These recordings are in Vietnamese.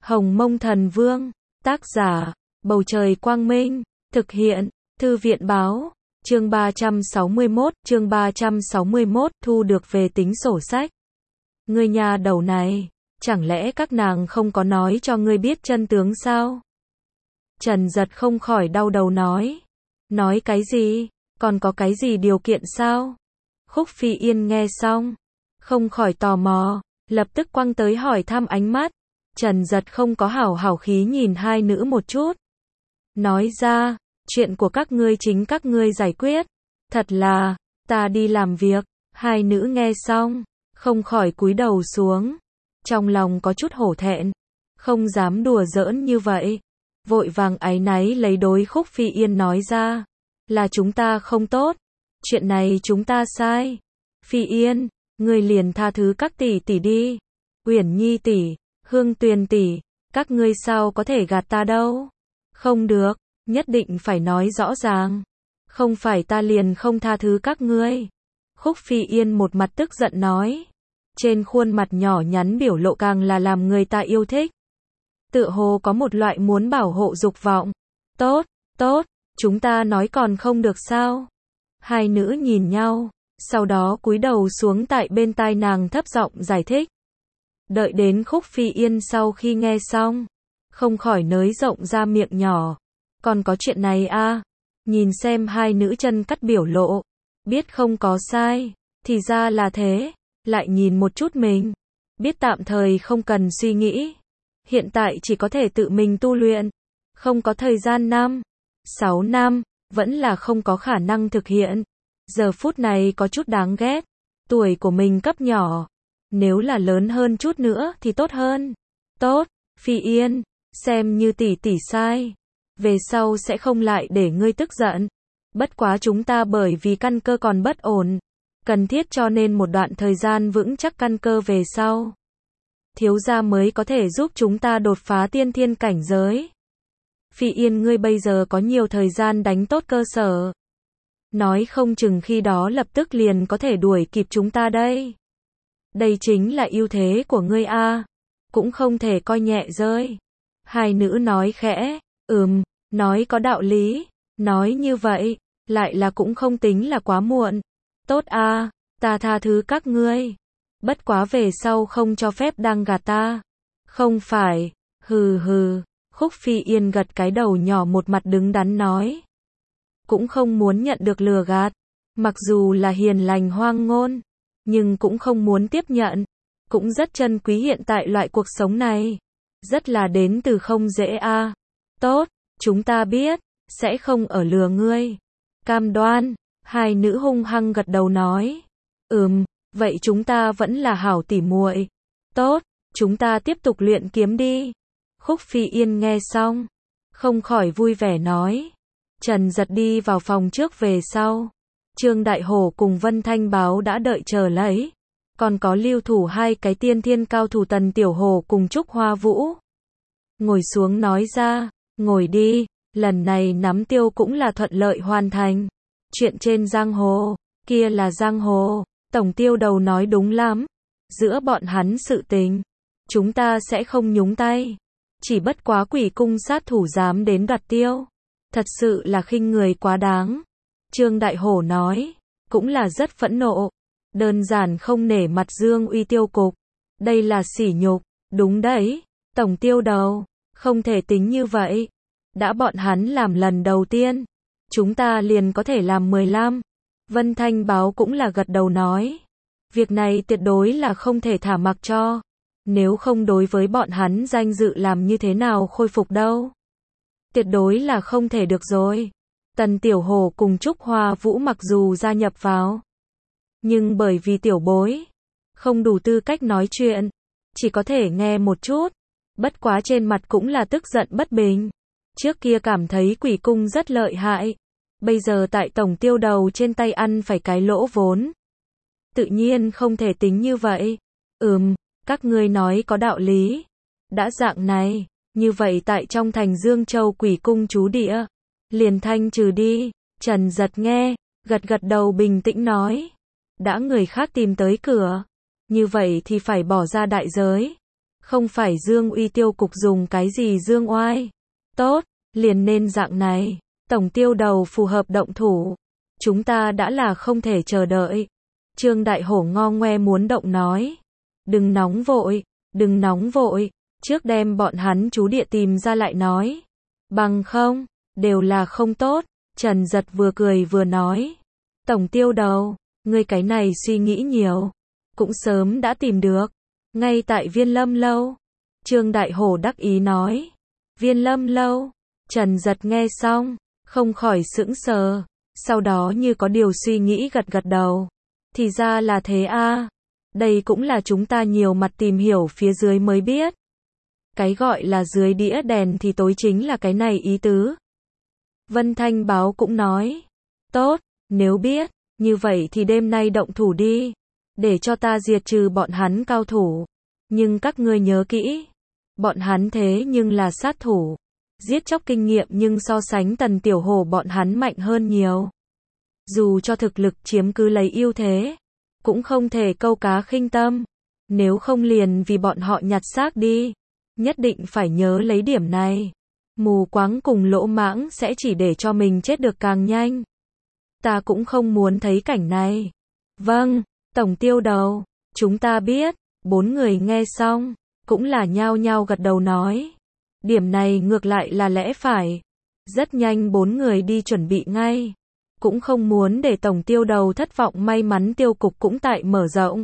Hồng Mông Thần Vương, tác giả, Bầu Trời Quang Minh, thực hiện, Thư viện báo, chương 361, thu được về tính sổ sách. Ngươi nhà đầu này, chẳng lẽ các nàng không có nói cho ngươi biết chân tướng sao? Trần Giật không khỏi đau đầu nói. Nói cái gì? Còn có cái gì điều kiện sao? Khúc Phi Yên nghe xong, không khỏi tò mò, lập tức quăng tới hỏi thăm ánh mắt. Trần Giật không có hảo khí nhìn hai nữ một chút. Nói ra, chuyện của các ngươi chính các ngươi giải quyết. Thật là, ta đi làm việc. Hai nữ nghe xong, không khỏi cúi đầu xuống. Trong lòng có chút hổ thẹn, không dám đùa giỡn như vậy. Vội vàng áy náy lấy đối Khúc Phi Yên nói ra. Là chúng ta không tốt. Chuyện này chúng ta sai. Phi Yên, ngươi liền tha thứ các tỷ tỷ đi. Uyển Nhi tỷ, Hương Tuyền tỷ, các ngươi sao có thể gạt ta đâu. Không được, nhất định phải nói rõ ràng. Không phải ta liền không tha thứ các ngươi. Khúc Phi Yên một mặt tức giận nói. Trên khuôn mặt nhỏ nhắn biểu lộ càng là làm người ta yêu thích. Tựa hồ có một loại muốn bảo hộ dục vọng. Tốt, chúng ta nói còn không được sao? Hai nữ nhìn nhau, sau đó cúi đầu xuống tại bên tai nàng thấp giọng giải thích. Đợi đến Khúc Phi Yên sau khi nghe xong, không khỏi nới rộng ra miệng nhỏ. Còn có chuyện này à? Nhìn xem hai nữ chân cắt biểu lộ, biết không có sai, thì ra là thế. Lại nhìn một chút mình, biết tạm thời không cần suy nghĩ. Hiện tại chỉ có thể tự mình tu luyện, không có thời gian 6 năm, vẫn là không có khả năng thực hiện. Giờ phút này có chút đáng ghét, tuổi của mình cấp nhỏ, nếu là lớn hơn chút nữa thì tốt hơn. Tốt, Phi Yên, xem như tỷ tỷ sai, về sau sẽ không lại để ngươi tức giận. Bất quá chúng ta bởi vì căn cơ còn bất ổn, cần thiết cho nên một đoạn thời gian vững chắc căn cơ về sau. Thiếu gia mới có thể giúp chúng ta đột phá tiên thiên cảnh giới. Phi Yên, ngươi bây giờ có nhiều thời gian đánh tốt cơ sở. Nói không chừng khi đó lập tức liền có thể đuổi kịp chúng ta đây. Đây chính là ưu thế của ngươi a, cũng không thể coi nhẹ rơi. Hai nữ nói khẽ, nói có đạo lý, nói như vậy, lại là cũng không tính là quá muộn. Tốt a, ta tha thứ các ngươi. Bất quá về sau không cho phép đang gạt ta. Không phải, hừ. Khúc Phi Yên gật cái đầu nhỏ một mặt đứng đắn nói. Cũng không muốn nhận được lừa gạt. Mặc dù là hiền lành hoang ngôn, nhưng cũng không muốn tiếp nhận. Cũng rất trân quý hiện tại loại cuộc sống này. Rất là đến từ không dễ a. Tốt, chúng ta biết, sẽ không ở lừa ngươi. Cam đoan, hai nữ hung hăng gật đầu nói. Vậy chúng ta vẫn là hảo tỉ muội. Tốt, chúng ta tiếp tục luyện kiếm đi. Khúc Phi Yên nghe xong, không khỏi vui vẻ nói. Trần Giật đi vào phòng trước về sau. Trương Đại Hổ cùng Vân Thanh Báo đã đợi chờ lấy. Còn có lưu thủ hai cái tiên thiên cao thủ Tần Tiểu Hổ cùng Trúc Hoa Vũ. Ngồi xuống nói ra, ngồi đi, lần này nắm tiêu cũng là thuận lợi hoàn thành. Chuyện trên giang hồ, kia là giang hồ. Tổng tiêu đầu nói đúng lắm. Giữa bọn hắn sự tình, chúng ta sẽ không nhúng tay. Chỉ bất quá Quỷ Cung sát thủ dám đến đoạt tiêu. Thật sự là khinh người quá đáng. Trương Đại Hổ nói, cũng là rất phẫn nộ. Đơn giản không nể mặt dương uy tiêu cục. Đây là sỉ nhục. Đúng đấy, tổng tiêu đầu, không thể tính như vậy. Đã bọn hắn làm lần đầu tiên, chúng ta liền có thể làm 15. Vân Thanh Báo cũng là gật đầu nói. Việc này tuyệt đối là không thể thả mặc cho. Nếu không đối với bọn hắn danh dự làm như thế nào khôi phục đâu. Tuyệt đối là không thể được rồi. Tần Tiểu Hổ cùng Trúc Hoa Vũ mặc dù gia nhập vào, nhưng bởi vì tiểu bối không đủ tư cách nói chuyện, chỉ có thể nghe một chút. Bất quá trên mặt cũng là tức giận bất bình. Trước kia cảm thấy Quỷ Cung rất lợi hại, bây giờ tại tổng tiêu đầu trên tay ăn phải cái lỗ vốn. Tự nhiên không thể tính như vậy. Các ngươi nói có đạo lý. Đã dạng này, như vậy tại trong thành Dương Châu Quỷ Cung trú địa, liền thanh trừ đi. Trần Giật nghe, gật đầu bình tĩnh nói. Đã người khác tìm tới cửa, như vậy thì phải bỏ ra đại giới. Không phải Dương Uy tiêu cục dùng cái gì dương oai. Tốt, liền nên dạng này. Tổng tiêu đầu phù hợp động thủ. Chúng ta đã là không thể chờ đợi. Trương Đại Hổ ngo ngoe muốn động nói. Đừng nóng vội, đừng nóng vội. Trước đem bọn hắn chú địa tìm ra lại nói. Bằng không, đều là không tốt. Trần Giật vừa cười vừa nói. Tổng tiêu đầu, ngươi cái này suy nghĩ nhiều. Cũng sớm đã tìm được. Ngay tại Viên Lâm Lâu. Trương Đại Hổ đắc ý nói. Viên Lâm Lâu. Trần Giật nghe xong, không khỏi sững sờ. Sau đó như có điều suy nghĩ gật gật đầu. Thì ra là thế a. Đây cũng là chúng ta nhiều mặt tìm hiểu phía dưới mới biết. Cái gọi là dưới đĩa đèn thì tối chính là cái này ý tứ. Vân Thanh Báo cũng nói. Tốt, nếu biết, như vậy thì đêm nay động thủ đi. Để cho ta diệt trừ bọn hắn cao thủ. Nhưng các ngươi nhớ kỹ. Bọn hắn thế nhưng là sát thủ. Giết chóc kinh nghiệm nhưng so sánh Tần Tiểu Hổ bọn hắn mạnh hơn nhiều. Dù cho thực lực chiếm cứ lấy ưu thế. Cũng không thể câu cá khinh tâm. Nếu không liền vì bọn họ nhặt xác đi. Nhất định phải nhớ lấy điểm này. Mù quáng cùng lỗ mãng sẽ chỉ để cho mình chết được càng nhanh. Ta cũng không muốn thấy cảnh này. Vâng, Tổng tiêu đầu, chúng ta biết. 4 người nghe xong, cũng là nhao nhao gật đầu nói. Điểm này ngược lại là lẽ phải. Rất nhanh 4 người đi chuẩn bị ngay. Cũng không muốn để tổng tiêu đầu thất vọng, may mắn tiêu cục cũng tại mở rộng.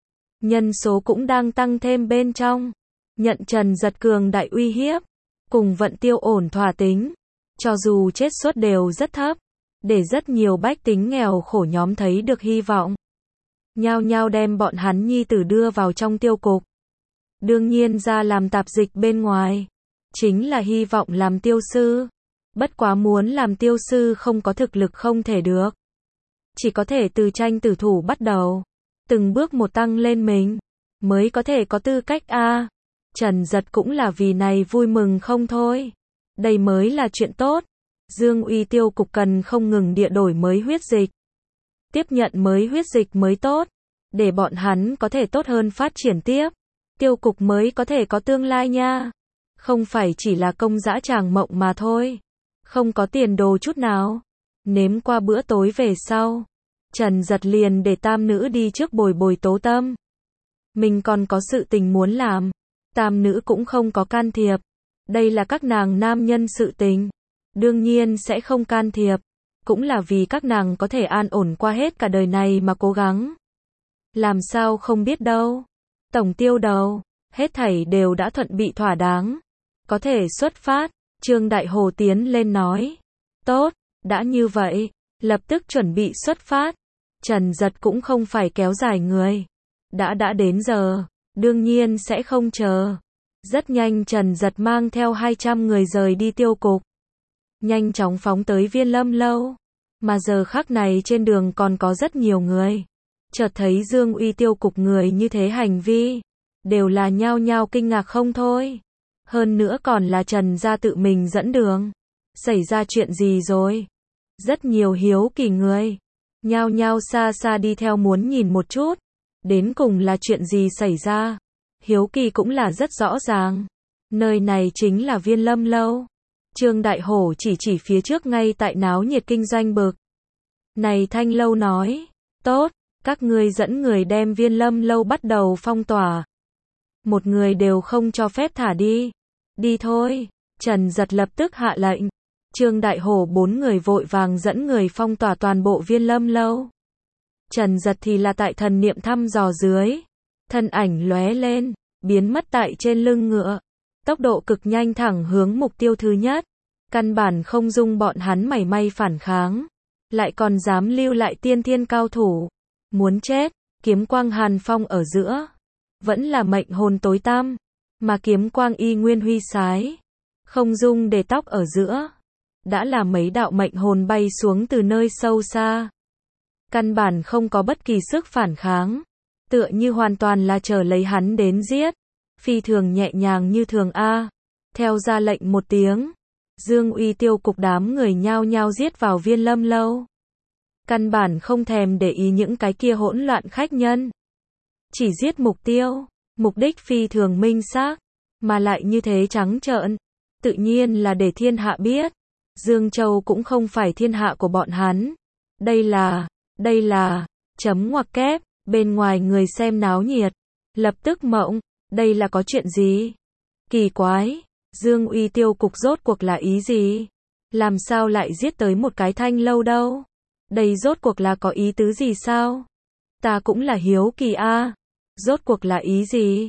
Nhân số cũng đang tăng thêm bên trong. Nhận Trần Giật cường đại uy hiếp. Cùng Vận Tiêu ổn thỏa tính. Cho dù chết suất đều rất thấp. Để rất nhiều bách tính nghèo khổ nhóm thấy được hy vọng. Nhao nhao đem bọn hắn nhi tử đưa vào trong tiêu cục. Đương nhiên ra làm tạp dịch bên ngoài. Chính là hy vọng làm tiêu sư. Bất quá muốn làm tiêu sư không có thực lực không thể được. Chỉ có thể từ tranh tử thủ bắt đầu. Từng bước một tăng lên mình. Mới có thể có tư cách a. Trần Giật cũng là vì này vui mừng không thôi. Đây mới là chuyện tốt. Dương Uy tiêu cục cần không ngừng địa đổi mới huyết dịch. Tiếp nhận mới huyết dịch mới tốt. Để bọn hắn có thể tốt hơn phát triển tiếp. Tiêu cục mới có thể có tương lai nha. Không phải chỉ là công dã tràng mộng mà thôi. Không có tiền đồ chút nào. Nếm qua bữa tối về sau. Trần Giật liền để tam nữ đi trước bồi bồi tố tâm. Mình còn có sự tình muốn làm. Tam nữ cũng không có can thiệp. Đây là các nàng nam nhân sự tình. Đương nhiên sẽ không can thiệp. Cũng là vì các nàng có thể an ổn qua hết cả đời này mà cố gắng. Làm sao không biết đâu. Tổng tiêu đầu, hết thảy đều đã thuận bị thỏa đáng. Có thể xuất phát. Trương Đại Hồ tiến lên nói. Tốt, đã như vậy, lập tức chuẩn bị xuất phát. Trần Giật cũng không phải kéo dài người. Đã đến giờ, đương nhiên sẽ không chờ. Rất nhanh Trần Giật mang theo 200 người rời đi tiêu cục. Nhanh chóng phóng tới Viên Lâm Lâu. Mà giờ khắc này trên đường còn có rất nhiều người. Chợt thấy Dương Uy tiêu cục người như thế hành vi. Đều là nhao nhao kinh ngạc không thôi. Hơn nữa còn là Trần gia tự mình dẫn đường. Xảy ra chuyện gì rồi? Rất nhiều hiếu kỳ người. Nhao nhao xa xa đi theo muốn nhìn một chút. Đến cùng là chuyện gì xảy ra? Hiếu kỳ cũng là rất rõ ràng. Nơi này chính là Viên Lâm Lâu. Trương Đại Hổ chỉ phía trước ngay tại náo nhiệt kinh doanh bực. Này Thanh Lâu nói. Tốt, các ngươi dẫn người đem Viên Lâm Lâu bắt đầu phong tỏa. Một người đều không cho phép thả đi. Đi thôi. Trần Giật lập tức hạ lệnh. Trương Đại Hổ 4 người vội vàng dẫn người phong tỏa toàn bộ Viên Lâm Lâu. Trần Giật thì là tại thần niệm thăm dò dưới. Thân ảnh lóe lên, biến mất tại trên lưng ngựa. Tốc độ cực nhanh thẳng hướng mục tiêu thứ nhất. Căn bản không dung bọn hắn mảy may phản kháng. Lại còn dám lưu lại tiên thiên cao thủ. Muốn chết, kiếm quang hàn phong ở giữa. Vẫn là mệnh hồn tối tăm. Mà kiếm quang y nguyên huy sái. Không dung để tóc ở giữa. Đã là mấy đạo mệnh hồn bay xuống từ nơi sâu xa. Căn bản không có bất kỳ sức phản kháng. Tựa như hoàn toàn là chờ lấy hắn đến giết. Phi thường nhẹ nhàng như thường A. Theo ra lệnh một tiếng. Dương Uy tiêu cục đám người nhao nhao giết vào Viên Lâm Lâu. Căn bản không thèm để ý những cái kia hỗn loạn khách nhân. Chỉ giết mục tiêu. Mục đích phi thường minh xác. mà lại như thế trắng trợn, tự nhiên là để thiên hạ biết. Dương Châu cũng không phải thiên hạ của bọn hắn. Đây là, chấm ngoặc kép, bên ngoài người xem náo nhiệt, lập tức mộng, đây là có chuyện gì? Kỳ quái, Dương Uy tiêu cục rốt cuộc là ý gì? Làm sao lại giết tới một cái Thanh Lâu đâu? Đây rốt cuộc là có ý tứ gì sao? Ta cũng là hiếu kỳ a. Rốt cuộc là ý gì?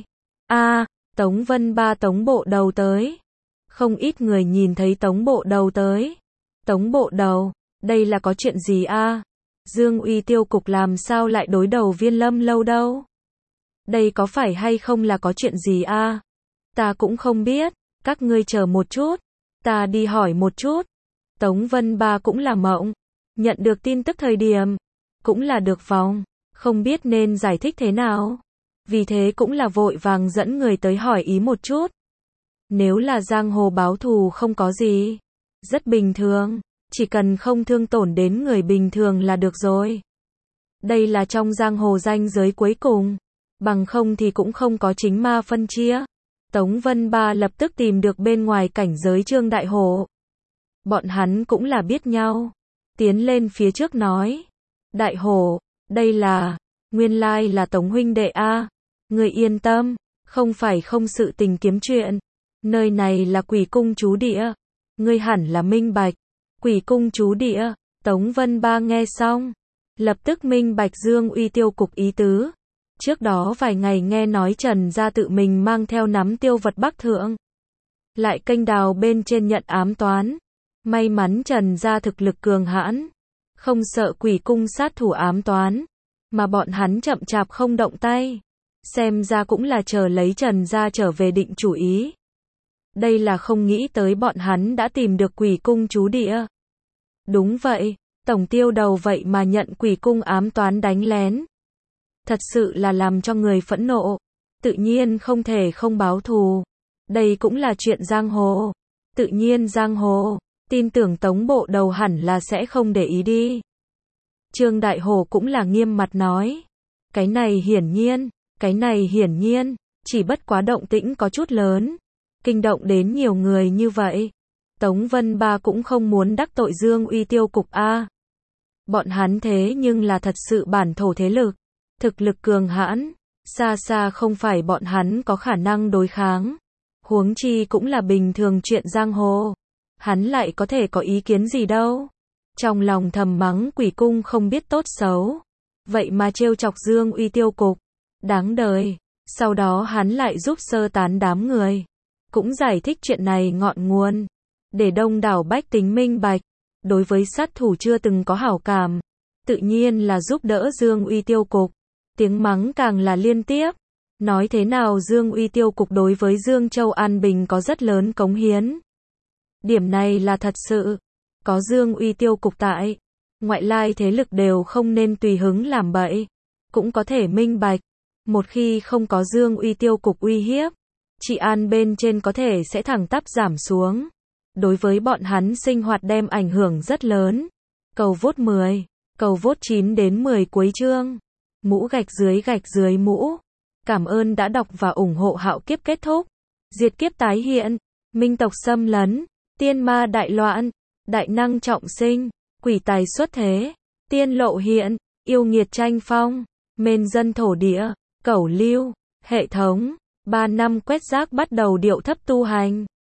Tống Vân Ba Tống bộ đầu tới. Không ít người nhìn thấy Tống bộ đầu tới. Tống bộ đầu, đây là có chuyện gì a? Dương Uy tiêu cục làm sao lại đối đầu Viên Lâm Lâu đâu? Đây có phải hay không là có chuyện gì a? Ta cũng không biết, các ngươi chờ một chút, ta đi hỏi một chút. Tống Vân Ba cũng là mộng, nhận được tin tức thời điểm, cũng là được vòng, không biết nên giải thích thế nào. Vì thế cũng là vội vàng dẫn người tới hỏi ý một chút. Nếu là giang hồ báo thù không có gì, rất bình thường, chỉ cần không thương tổn đến người bình thường là được rồi. Đây là trong giang hồ ranh giới cuối cùng, bằng không thì cũng không có chính ma phân chia. Tống Vân Ba lập tức tìm được bên ngoài cảnh giới Trương Đại Hổ. Bọn hắn cũng là biết nhau, tiến lên phía trước nói, Đại Hổ, đây là, nguyên lai là Tống huynh đệ a, người yên tâm, không phải không sự tình kiếm chuyện, nơi này là Quỷ Cung trú địa, ngươi hẳn là minh bạch. Quỷ Cung trú địa, Tống Vân Ba nghe xong, lập tức minh bạch Dương Uy tiêu cục ý tứ. Trước đó vài ngày nghe nói Trần gia tự mình mang theo nắm tiêu vật bắc thượng, lại kênh đào bên trên nhận ám toán. May mắn Trần gia thực lực cường hãn, không sợ Quỷ Cung sát thủ ám toán, mà bọn hắn chậm chạp không động tay. Xem ra cũng là chờ lấy Trần gia trở về định chủ ý. Đây là không nghĩ tới bọn hắn đã tìm được Quỷ Cung trú địa. Đúng vậy, tổng tiêu đầu vậy mà nhận Quỷ Cung ám toán đánh lén. Thật sự là làm cho người phẫn nộ, tự nhiên không thể không báo thù. Đây cũng là chuyện giang hồ, tự nhiên giang hồ, tin tưởng Tống bộ đầu hẳn là sẽ không để ý đi. Trương Đại Hổ cũng là nghiêm mặt nói, cái này hiển nhiên, chỉ bất quá động tĩnh có chút lớn, kinh động đến nhiều người như vậy. Tống Vân Ba cũng không muốn đắc tội Dương Uy tiêu cục a. Bọn hắn thế nhưng là thật sự bản thổ thế lực, thực lực cường hãn, xa xa không phải bọn hắn có khả năng đối kháng. Huống chi cũng là bình thường chuyện giang hồ, hắn lại có thể có ý kiến gì đâu. Trong lòng thầm mắng Quỷ Cung không biết tốt xấu, vậy mà trêu chọc Dương Uy tiêu cục, đáng đời. Sau đó hắn lại giúp sơ tán đám người, cũng giải thích chuyện này ngọn nguồn, để đông đảo bách tính minh bạch. Đối với sát thủ chưa từng có hảo cảm, tự nhiên là giúp đỡ Dương Uy tiêu cục. Tiếng mắng càng là liên tiếp. Nói thế nào Dương Uy tiêu cục đối với Dương Châu An Bình có rất lớn cống hiến. Điểm này là thật sự. Có Dương Uy tiêu cục tại, ngoại lai thế lực đều không nên tùy hứng làm bậy. Cũng có thể minh bạch, một khi không có Dương Uy tiêu cục uy hiếp, trị an bên trên có thể sẽ thẳng tắp giảm xuống. Đối với bọn hắn sinh hoạt đem ảnh hưởng rất lớn. Cầu vote 10, cầu vote 9 đến 10 cuối chương. Mũ gạch dưới mũ. Cảm ơn đã đọc và ủng hộ Hạo Kiếp kết thúc. Diệt kiếp tái hiện, minh tộc xâm lấn, tiên ma đại loạn, đại năng trọng sinh, quỷ tài xuất thế, tiên lộ hiện, yêu nghiệt tranh phong, mên dân thổ địa, cẩu lưu, hệ thống, 3 năm quét rác bắt đầu điệu thấp tu hành.